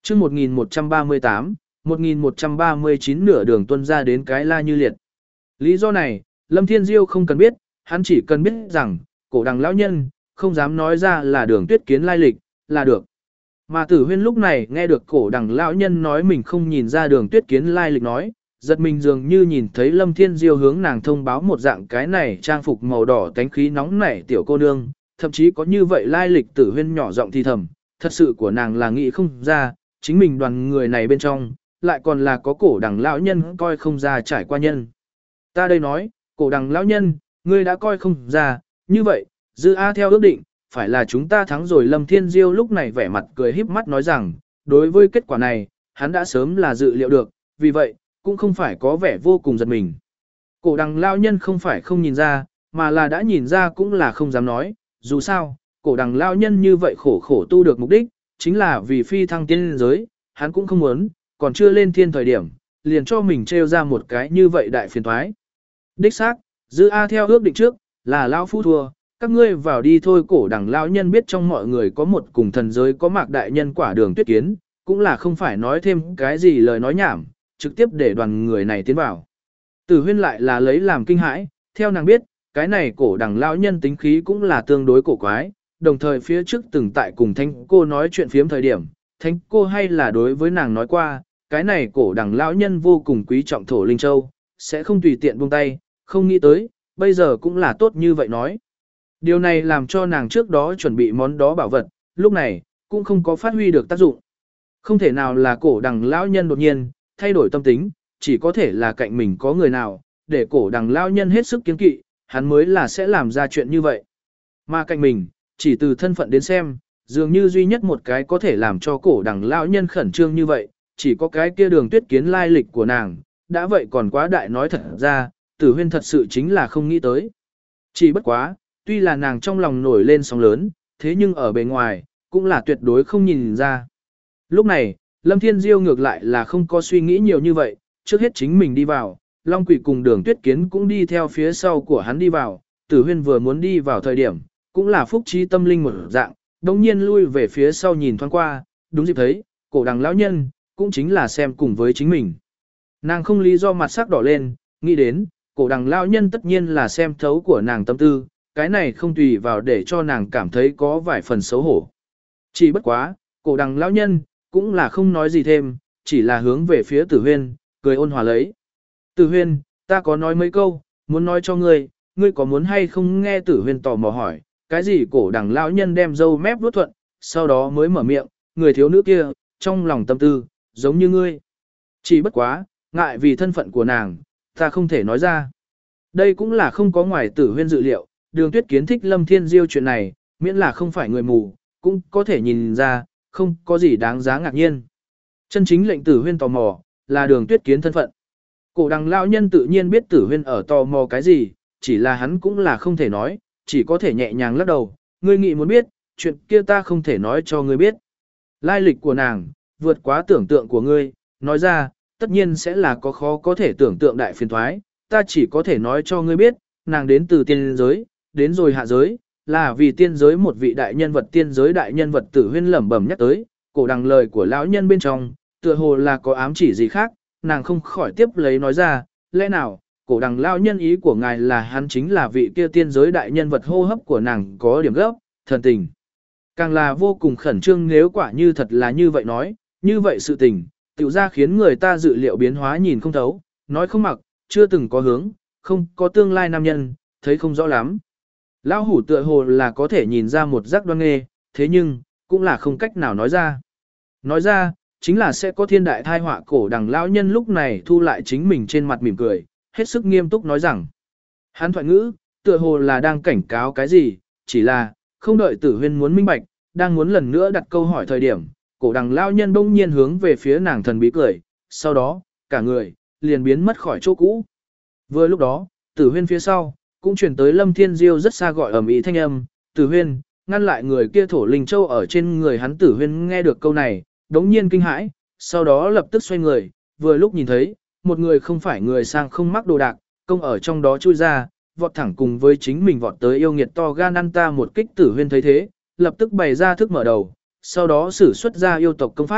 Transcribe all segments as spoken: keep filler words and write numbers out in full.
chương một nghìn một trăm ba mươi tám, một nghìn một trăm ba mươi chín nửa đường tuân ra đến cái La Như Liệt. Lý do này, Lâm Thiên Diêu không cần biết, hắn chỉ cần biết rằng, cổ đằng lão nhân, không dám nói ra là Đường Tuyết Kiến lai lịch, là được. Mà Tử Huyên lúc này nghe được cổ đằng lão nhân nói mình không nhìn ra Đường Tuyết Kiến lai lịch nói, giật mình dường như nhìn thấy Lâm Thiên Diêu hướng nàng thông báo một dạng cái này trang phục màu đỏ tánh khí nóng nảy tiểu cô nương, thậm chí có như vậy lai lịch. Tử Huyên nhỏ giọng thì thầm, thật sự của nàng là nghĩ không ra, chính mình đoàn người này bên trong, lại còn là có cổ đằng lão nhân coi không ra trải qua nhân. Ta đây nói, cổ đằng lão nhân, ngươi đã coi không ra, như vậy, Dư A theo ước định, phải là chúng ta thắng rồi. Lâm Thiên Diêu lúc này vẻ mặt cười híp mắt nói rằng, đối với kết quả này, hắn đã sớm là dự liệu được, vì vậy, cũng không phải có vẻ vô cùng giật mình. Cổ đằng lão nhân không phải không nhìn ra, mà là đã nhìn ra cũng là không dám nói, dù sao, cổ đằng lão nhân như vậy khổ khổ tu được mục đích, chính là vì phi thăng tiên giới, hắn cũng không muốn, còn chưa lên thiên thời điểm, liền cho mình trêu ra một cái như vậy đại phiền toái. Đích xác, Dư A theo ước định trước, là lão phu thua, các ngươi vào đi thôi. Cổ đằng lão nhân biết trong mọi người có một cùng thần giới có mạc đại nhân quả Đường Tuyết Kiến, cũng là không phải nói thêm cái gì lời nói nhảm, trực tiếp để đoàn người này tiến vào. Tử Huyên lại là lấy làm kinh hãi, theo nàng biết, cái này cổ đằng lão nhân tính khí cũng là tương đối cổ quái, đồng thời phía trước từng tại cùng Thánh cô nói chuyện phiếm thời điểm, Thánh cô hay là đối với nàng nói qua, cái này cổ đằng lão nhân vô cùng quý trọng thổ linh châu, sẽ không tùy tiện buông tay, không nghĩ tới, bây giờ cũng là tốt như vậy nói. Điều này làm cho nàng trước đó chuẩn bị món đó bảo vật, lúc này, cũng không có phát huy được tác dụng. Không thể nào là cổ đằng lão nhân đột nhiên, thay đổi tâm tính, chỉ có thể là cạnh mình có người nào, để cổ đằng lão nhân hết sức kiêng kỵ, hắn mới là sẽ làm ra chuyện như vậy. Mà cạnh mình, chỉ từ thân phận đến xem, dường như duy nhất một cái có thể làm cho cổ đằng lão nhân khẩn trương như vậy, chỉ có cái kia Đường Tuyết Kiến lai lịch của nàng, đã vậy còn quá đại. Nói thật ra, Tử Huyên thật sự chính là không nghĩ tới. Chỉ bất quá, tuy là nàng trong lòng nổi lên sóng lớn, thế nhưng ở bề ngoài, cũng là tuyệt đối không nhìn ra. Lúc này, Lâm Thiên Diêu ngược lại là không có suy nghĩ nhiều như vậy, trước hết chính mình đi vào, Long Quỷ cùng Đường Tuyết Kiến cũng đi theo phía sau của hắn đi vào. Tử Huyên vừa muốn đi vào thời điểm, cũng là phúc trí tâm linh một dạng, đồng nhiên lui về phía sau nhìn thoáng qua, đúng dịp thấy, cổ đằng lão nhân, cũng chính là xem cùng với chính mình. Nàng không lý do mặt sắc đỏ lên, nghĩ đến, cổ đằng lão nhân tất nhiên là xem thấu của nàng tâm tư, cái này không tùy vào để cho nàng cảm thấy có vài phần xấu hổ. Chỉ bất quá, cổ đằng lão nhân, cũng là không nói gì thêm, chỉ là hướng về phía Tử Huyên, cười ôn hòa lấy. Tử Huyên, ta có nói mấy câu, muốn nói cho ngươi, ngươi có muốn hay không nghe? Tử Huyên tò mò hỏi, cái gì? Cổ đằng lão nhân đem râu mép vuốt thuận, sau đó mới mở miệng, người thiếu nữ kia, trong lòng tâm tư, giống như ngươi. Chỉ bất quá, ngại vì thân phận của nàng, ta không thể nói ra. Đây cũng là không có ngoài Tử Huyên dự liệu, Đường Tuyết Kiến thích Lâm Thiên Diêu chuyện này, miễn là không phải người mù, cũng có thể nhìn ra, không có gì đáng giá ngạc nhiên. Chân chính lệnh Tử Huyên tò mò, là Đường Tuyết Kiến thân phận. Cổ đằng lão nhân tự nhiên biết Tử Huyên ở tò mò cái gì, chỉ là hắn cũng là không thể nói, chỉ có thể nhẹ nhàng lắc đầu, ngươi nghĩ muốn biết, chuyện kia ta không thể nói cho ngươi biết. Lai lịch của nàng, vượt quá tưởng tượng của ngươi, nói ra, tất nhiên sẽ là có khó có thể tưởng tượng đại phiền thoái, ta chỉ có thể nói cho ngươi biết, nàng đến từ tiên giới, đến rồi hạ giới, là vì tiên giới một vị đại nhân vật. Tiên giới đại nhân vật Tử Huyên lẩm bẩm nhắc tới, cổ đằng lời của lão nhân bên trong, tựa hồ là có ám chỉ gì khác, nàng không khỏi tiếp lấy nói ra, lẽ nào, cổ đằng lão nhân ý của ngài là hắn chính là vị kia tiên giới đại nhân vật? Hô hấp của nàng có điểm gấp, thần tình càng là vô cùng khẩn trương. Nếu quả như thật là như vậy nói, như vậy sự tình, tiểu ra khiến người ta dự liệu biến hóa nhìn không thấu, nói không mặc, chưa từng có hướng, không có tương lai nam nhân, thấy không rõ lắm. Lão hủ tựa hồ là có thể nhìn ra một giác đoan nghê, thế nhưng, cũng là không cách nào nói ra. Nói ra, chính là sẽ có thiên đại thai họa. Cổ đằng lão nhân lúc này thu lại chính mình trên mặt mỉm cười, hết sức nghiêm túc nói rằng. Hắn thoại ngữ, tựa hồ là đang cảnh cáo cái gì, chỉ là, không đợi Tử Huyên muốn minh bạch, đang muốn lần nữa đặt câu hỏi thời điểm, cổ đằng lão nhân bỗng nhiên hướng về phía nàng thần bí cười, sau đó, cả người, liền biến mất khỏi chỗ cũ. Vừa lúc đó, Tử Huyên phía sau, cũng chuyển tới Lâm Thiên Diêu rất xa gọi ầm ĩ thanh âm, Tử Huyên, ngăn lại người kia thổ linh châu ở trên người hắn. Tử Huyên nghe được câu này, đống nhiên kinh hãi, sau đó lập tức xoay người, vừa lúc nhìn thấy, một người không phải người sang không mắc đồ đạc, công ở trong đó chui ra, vọt thẳng cùng với chính mình vọt tới yêu nghiệt to gan ăn ta một kích. Tử Huyên thấy thế, lập tức bày ra thức mở đầu, sau đó sử xuất ra yêu tộc công pháp,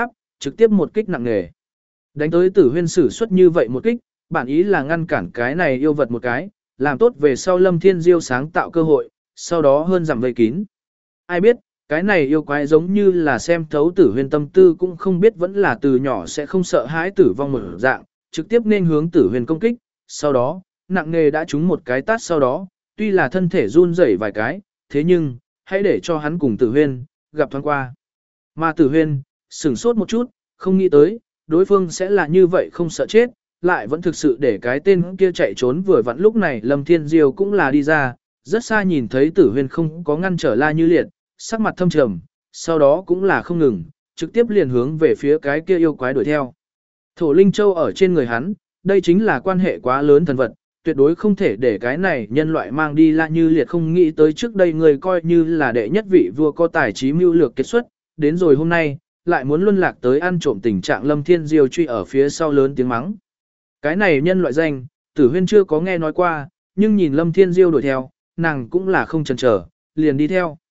trực tiếp một kích nặng nề. Đánh tới Tử Huyên sử xuất như vậy một kích, bản ý là ngăn cản cái này yêu vật một cái, làm tốt về sau Lâm Thiên Diêu sáng tạo cơ hội, sau đó hơn giảm vây kín. Ai biết, cái này yêu quái giống như là xem thấu Tử Huyên tâm tư cũng không biết vẫn là từ nhỏ sẽ không sợ hãi tử vong một dạng, trực tiếp nên hướng Tử Huyên công kích, sau đó, nặng nề đã trúng một cái tát sau đó, tuy là thân thể run rẩy vài cái, thế nhưng, hãy để cho hắn cùng Tử Huyên gặp thoáng qua. Mà Tử Huyên sửng sốt một chút, không nghĩ tới, đối phương sẽ là như vậy không sợ chết, lại vẫn thực sự để cái tên kia chạy trốn. Vừa vặn lúc này Lâm Thiên Diêu cũng là đi ra, rất xa nhìn thấy Tử Huyên không có ngăn trở La Như Liệt, sắc mặt thâm trầm, sau đó cũng là không ngừng, trực tiếp liền hướng về phía cái kia yêu quái đuổi theo. Thổ Linh Châu ở trên người hắn, đây chính là quan hệ quá lớn thần vật, tuyệt đối không thể để cái này nhân loại mang đi. La Như Liệt không nghĩ tới trước đây người coi như là đệ nhất vị vua có tài trí mưu lược kết xuất, đến rồi hôm nay, lại muốn luân lạc tới ăn trộm tình trạng. Lâm Thiên Diêu truy ở phía sau lớn tiếng mắng. Cái này nhân loại danh, Tử Huyên chưa có nghe nói qua, nhưng nhìn Lâm Thiên Diêu đuổi theo, nàng cũng là không chần chờ, liền đi theo.